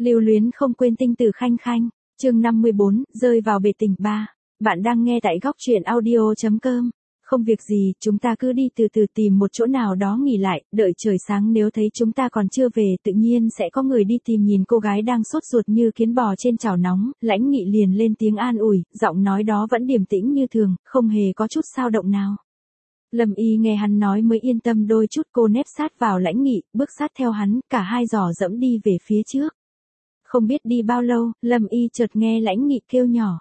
Lưu luyến không quên tinh tử khanh khanh, chương 54, rơi vào bể tình 3. Bạn đang nghe tại góc truyện audio.com. Không việc gì, chúng ta cứ đi từ từ tìm một chỗ nào đó nghỉ lại, đợi trời sáng nếu thấy chúng ta còn chưa về tự nhiên sẽ có người đi tìm. Nhìn cô gái đang sốt ruột như kiến bò trên chảo nóng, Lãnh Nghị liền lên tiếng an ủi, giọng nói đó vẫn điềm tĩnh như thường, không hề có chút dao động nào. Lâm Y nghe hắn nói mới yên tâm đôi chút, cô nép sát vào Lãnh Nghị, bước sát theo hắn, cả hai dò dẫm đi về phía trước. Không biết đi bao lâu, Lâm Y chợt nghe Lãnh Nghị kêu nhỏ.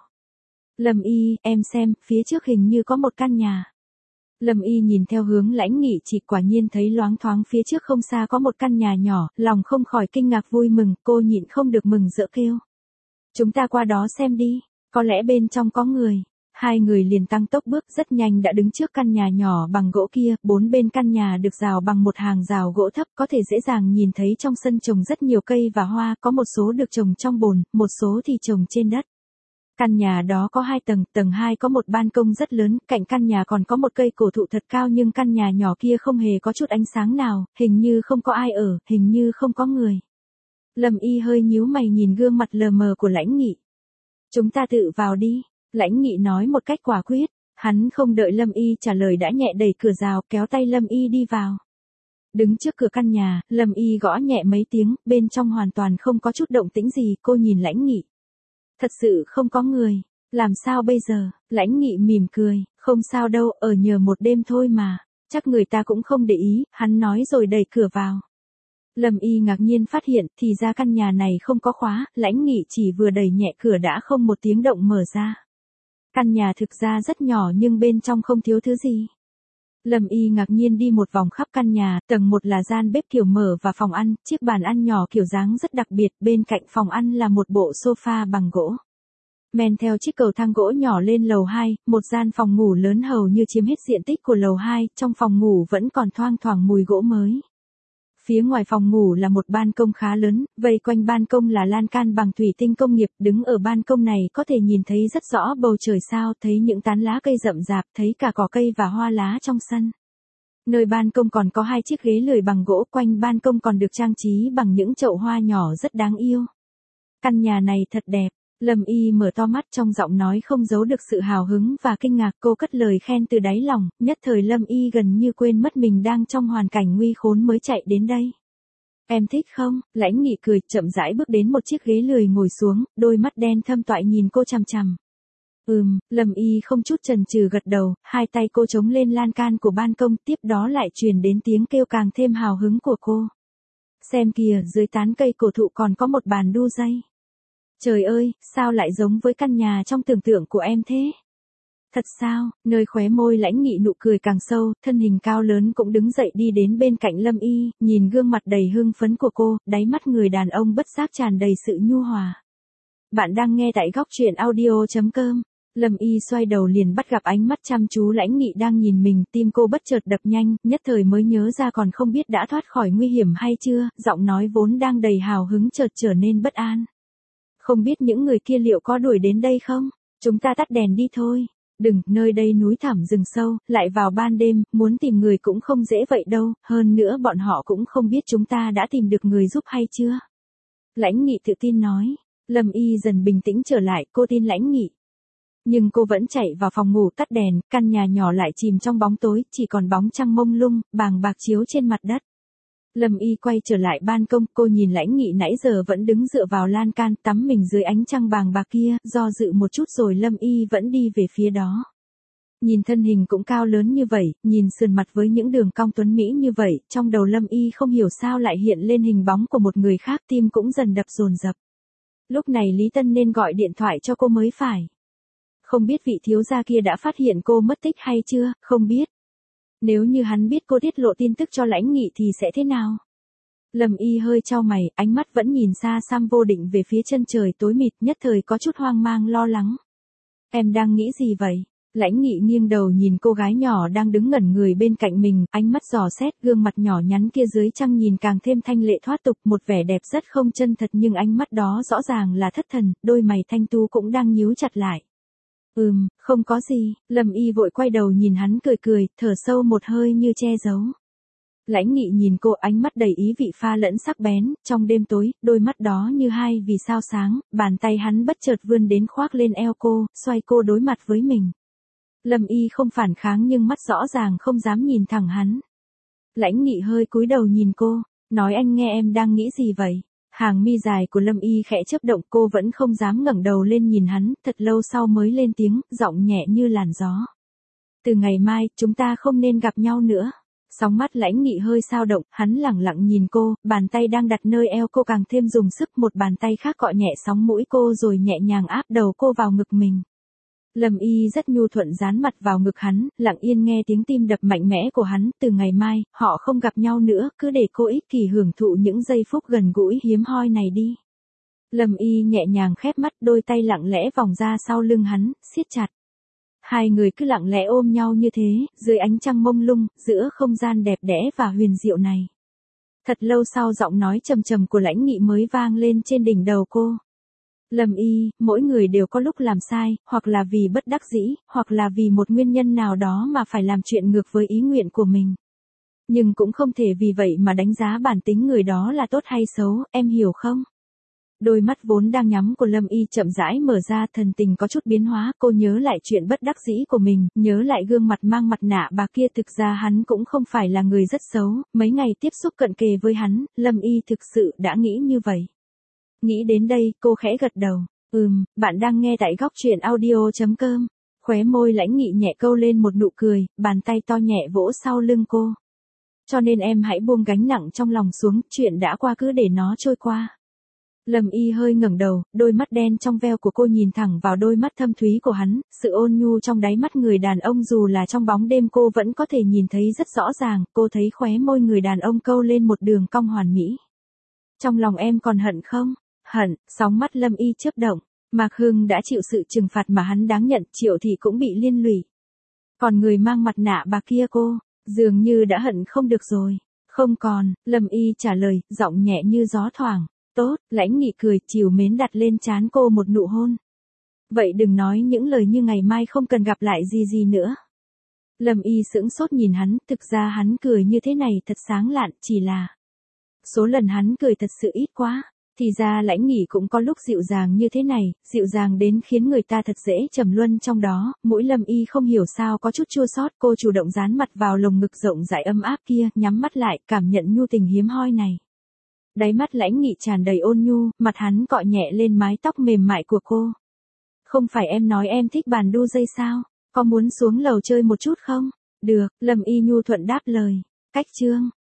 Lâm Y, em xem, phía trước hình như có một căn nhà. Lâm Y nhìn theo hướng Lãnh Nghị chỉ quả nhiên thấy loáng thoáng phía trước không xa có một căn nhà nhỏ, lòng không khỏi kinh ngạc vui mừng, cô nhịn không được mừng rỡ kêu. Chúng ta qua đó xem đi, có lẽ bên trong có người. Hai người liền tăng tốc bước rất nhanh đã đứng trước căn nhà nhỏ bằng gỗ kia, bốn bên căn nhà được rào bằng một hàng rào gỗ thấp, có thể dễ dàng nhìn thấy trong sân trồng rất nhiều cây và hoa, có một số được trồng trong bồn, một số thì trồng trên đất. Căn nhà đó có 2 tầng, tầng 2 có một ban công rất lớn, cạnh căn nhà còn có một cây cổ thụ thật cao nhưng căn nhà nhỏ kia không hề có chút ánh sáng nào, hình như không có ai ở, hình như không có người. Lâm Y hơi nhíu mày nhìn gương mặt lờ mờ của Lãnh Nghị. Chúng ta tự vào đi. Lãnh Nghị nói một cách quả quyết, hắn không đợi Lâm Y trả lời đã nhẹ đẩy cửa rào kéo tay Lâm Y đi vào. Đứng trước cửa căn nhà, Lâm Y gõ nhẹ mấy tiếng, bên trong hoàn toàn không có chút động tĩnh gì, cô nhìn Lãnh Nghị. Thật sự không có người, làm sao bây giờ? Lãnh Nghị mỉm cười, không sao đâu, ở nhờ một đêm thôi mà, chắc người ta cũng không để ý, hắn nói rồi đẩy cửa vào. Lâm Y ngạc nhiên phát hiện thì ra căn nhà này không có khóa, Lãnh Nghị chỉ vừa đẩy nhẹ cửa đã không một tiếng động mở ra. Căn nhà thực ra rất nhỏ nhưng bên trong không thiếu thứ gì. Lâm Y ngạc nhiên đi một vòng khắp căn nhà, tầng 1 là gian bếp kiểu mở và phòng ăn, chiếc bàn ăn nhỏ kiểu dáng rất đặc biệt, bên cạnh phòng ăn là một bộ sofa bằng gỗ. Men theo chiếc cầu thang gỗ nhỏ lên lầu 2, một gian phòng ngủ lớn hầu như chiếm hết diện tích của lầu 2, trong phòng ngủ vẫn còn thoang thoảng mùi gỗ mới. Phía ngoài phòng ngủ là một ban công khá lớn, vây quanh ban công là lan can bằng thủy tinh công nghiệp, đứng ở ban công này có thể nhìn thấy rất rõ bầu trời sao, thấy những tán lá cây rậm rạp, thấy cả cỏ cây và hoa lá trong sân. Nơi ban công còn có 2 chiếc ghế lười bằng gỗ, quanh ban công còn được trang trí bằng những chậu hoa nhỏ rất đáng yêu. Căn nhà này thật đẹp. Lâm Y mở to mắt, trong giọng nói không giấu được sự hào hứng và kinh ngạc, cô cất lời khen từ đáy lòng, nhất thời Lâm Y gần như quên mất mình đang trong hoàn cảnh nguy khốn mới chạy đến đây. Em thích không? Lãnh Nghị cười, chậm rãi bước đến một chiếc ghế lười ngồi xuống, đôi mắt đen thâm toại nhìn cô chằm chằm. Lâm Y không chút chần chừ gật đầu, hai tay cô chống lên lan can của ban công, tiếp đó lại truyền đến tiếng kêu càng thêm hào hứng của cô. Xem kìa, dưới tán cây cổ thụ còn có một bàn đu dây. Trời ơi, sao lại giống với căn nhà trong tưởng tượng của em thế? Thật sao? Nơi khóe môi Lãnh Nghị nụ cười càng sâu, thân hình cao lớn cũng đứng dậy đi đến bên cạnh Lâm Y, nhìn gương mặt đầy hưng phấn của cô, đáy mắt người đàn ông bất giác tràn đầy sự nhu hòa. Bạn đang nghe tại góc truyện audio.com. Lâm Y xoay đầu liền bắt gặp ánh mắt chăm chú Lãnh Nghị đang nhìn mình, tim cô bất chợt đập nhanh, nhất thời mới nhớ ra còn không biết đã thoát khỏi nguy hiểm hay chưa, giọng nói vốn đang đầy hào hứng chợt trở nên bất an. Không biết những người kia liệu có đuổi đến đây không? Chúng ta tắt đèn đi thôi. Đừng, nơi đây núi thẳm rừng sâu, lại vào ban đêm, muốn tìm người cũng không dễ vậy đâu, hơn nữa bọn họ cũng không biết chúng ta đã tìm được người giúp hay chưa. Lãnh Nghị tự tin nói. Lâm Y dần bình tĩnh trở lại, cô tin Lãnh Nghị. Nhưng cô vẫn chạy vào phòng ngủ tắt đèn, căn nhà nhỏ lại chìm trong bóng tối, chỉ còn bóng trăng mông lung, bàng bạc chiếu trên mặt đất. Lâm Y quay trở lại ban công, cô nhìn Lãnh Nghị nãy giờ vẫn đứng dựa vào lan can, tắm mình dưới ánh trăng bàng bạc kia, do dự một chút rồi Lâm Y vẫn đi về phía đó. Nhìn thân hình cũng cao lớn như vậy, nhìn sườn mặt với những đường cong tuấn mỹ như vậy, trong đầu Lâm Y không hiểu sao lại hiện lên hình bóng của một người khác, tim cũng dần đập dồn dập. Lúc này Lý Tân nên gọi điện thoại cho cô mới phải. Không biết vị thiếu gia kia đã phát hiện cô mất tích hay chưa, không biết. Nếu như hắn biết cô tiết lộ tin tức cho Lãnh Nghị thì sẽ thế nào? Lâm Y hơi chau mày, ánh mắt vẫn nhìn xa xăm vô định về phía chân trời tối mịt, nhất thời có chút hoang mang lo lắng. Em đang nghĩ gì vậy? Lãnh Nghị nghiêng đầu nhìn cô gái nhỏ đang đứng ngẩn người bên cạnh mình, ánh mắt dò xét, gương mặt nhỏ nhắn kia dưới trăng nhìn càng thêm thanh lệ thoát tục, một vẻ đẹp rất không chân thật nhưng ánh mắt đó rõ ràng là thất thần, đôi mày thanh tu cũng đang nhíu chặt lại. Không có gì, Lâm Y vội quay đầu nhìn hắn cười cười, thở sâu một hơi như che giấu. Lãnh Nghị nhìn cô, ánh mắt đầy ý vị pha lẫn sắc bén, trong đêm tối, đôi mắt đó như hai vì sao sáng, bàn tay hắn bất chợt vươn đến khoác lên eo cô, xoay cô đối mặt với mình. Lâm Y không phản kháng nhưng mắt rõ ràng không dám nhìn thẳng hắn. Lãnh Nghị hơi cúi đầu nhìn cô, nói anh nghe em đang nghĩ gì vậy? Hàng mi dài của Lâm Y khẽ chớp động, cô vẫn không dám ngẩng đầu lên nhìn hắn, thật lâu sau mới lên tiếng, giọng nhẹ như làn gió. Từ ngày mai, chúng ta không nên gặp nhau nữa. Sóng mắt Lãnh Nghị hơi dao động, hắn lẳng lặng nhìn cô, bàn tay đang đặt nơi eo cô càng thêm dùng sức, một bàn tay khác cọ nhẹ sóng mũi cô rồi nhẹ nhàng áp đầu cô vào ngực mình. Lâm Y rất nhu thuận dán mặt vào ngực hắn, lặng yên nghe tiếng tim đập mạnh mẽ của hắn, từ ngày mai, họ không gặp nhau nữa, cứ để cô ích kỷ hưởng thụ những giây phút gần gũi hiếm hoi này đi. Lâm Y nhẹ nhàng khép mắt, đôi tay lặng lẽ vòng ra sau lưng hắn, siết chặt. Hai người cứ lặng lẽ ôm nhau như thế, dưới ánh trăng mông lung, giữa không gian đẹp đẽ và huyền diệu này. Thật lâu sau giọng nói trầm trầm của Lãnh Nghị mới vang lên trên đỉnh đầu cô. Lâm Y, mỗi người đều có lúc làm sai, hoặc là vì bất đắc dĩ, hoặc là vì một nguyên nhân nào đó mà phải làm chuyện ngược với ý nguyện của mình. Nhưng cũng không thể vì vậy mà đánh giá bản tính người đó là tốt hay xấu, em hiểu không? Đôi mắt vốn đang nhắm của Lâm Y chậm rãi mở ra, thần tình có chút biến hóa, cô nhớ lại chuyện bất đắc dĩ của mình, nhớ lại gương mặt mang mặt nạ bà kia, thực ra hắn cũng không phải là người rất xấu, mấy ngày tiếp xúc cận kề với hắn, Lâm Y thực sự đã nghĩ như vậy. Nghĩ đến đây, cô khẽ gật đầu, bạn đang nghe tại góc truyện audio.com, khóe môi Lãnh Nghị nhẹ câu lên một nụ cười, bàn tay to nhẹ vỗ sau lưng cô. Cho nên em hãy buông gánh nặng trong lòng xuống, chuyện đã qua cứ để nó trôi qua. Lâm Y hơi ngẩng đầu, đôi mắt đen trong veo của cô nhìn thẳng vào đôi mắt thâm thúy của hắn, sự ôn nhu trong đáy mắt người đàn ông dù là trong bóng đêm cô vẫn có thể nhìn thấy rất rõ ràng, cô thấy khóe môi người đàn ông câu lên một đường cong hoàn mỹ. Trong lòng em còn hận không? Hận, sóng mắt Lâm Y chớp động, Mạc Hưng đã chịu sự trừng phạt mà hắn đáng nhận, Triệu Thị cũng bị liên lụy. Còn người mang mặt nạ bà kia cô, dường như đã hận không được rồi. Không còn, Lâm Y trả lời, giọng nhẹ như gió thoảng. Tốt, Lãnh Nghị cười, trìu mến đặt lên trán cô một nụ hôn. Vậy đừng nói những lời như ngày mai không cần gặp lại gì nữa. Lâm Y sững sốt nhìn hắn, thực ra hắn cười như thế này thật sáng lạn, chỉ là số lần hắn cười thật sự ít quá. Thì ra Lãnh Nghị cũng có lúc dịu dàng như thế này, dịu dàng đến khiến người ta thật dễ trầm luân trong đó, mũi Lâm Y không hiểu sao có chút chua xót, cô chủ động dán mặt vào lồng ngực rộng rãi ấm áp kia, nhắm mắt lại, cảm nhận nhu tình hiếm hoi này. Đáy mắt Lãnh Nghị tràn đầy ôn nhu, mặt hắn cọ nhẹ lên mái tóc mềm mại của cô. Không phải em nói em thích bàn đu dây sao? Có muốn xuống lầu chơi một chút không? Được, Lâm Y nhu thuận đáp lời. Cách chương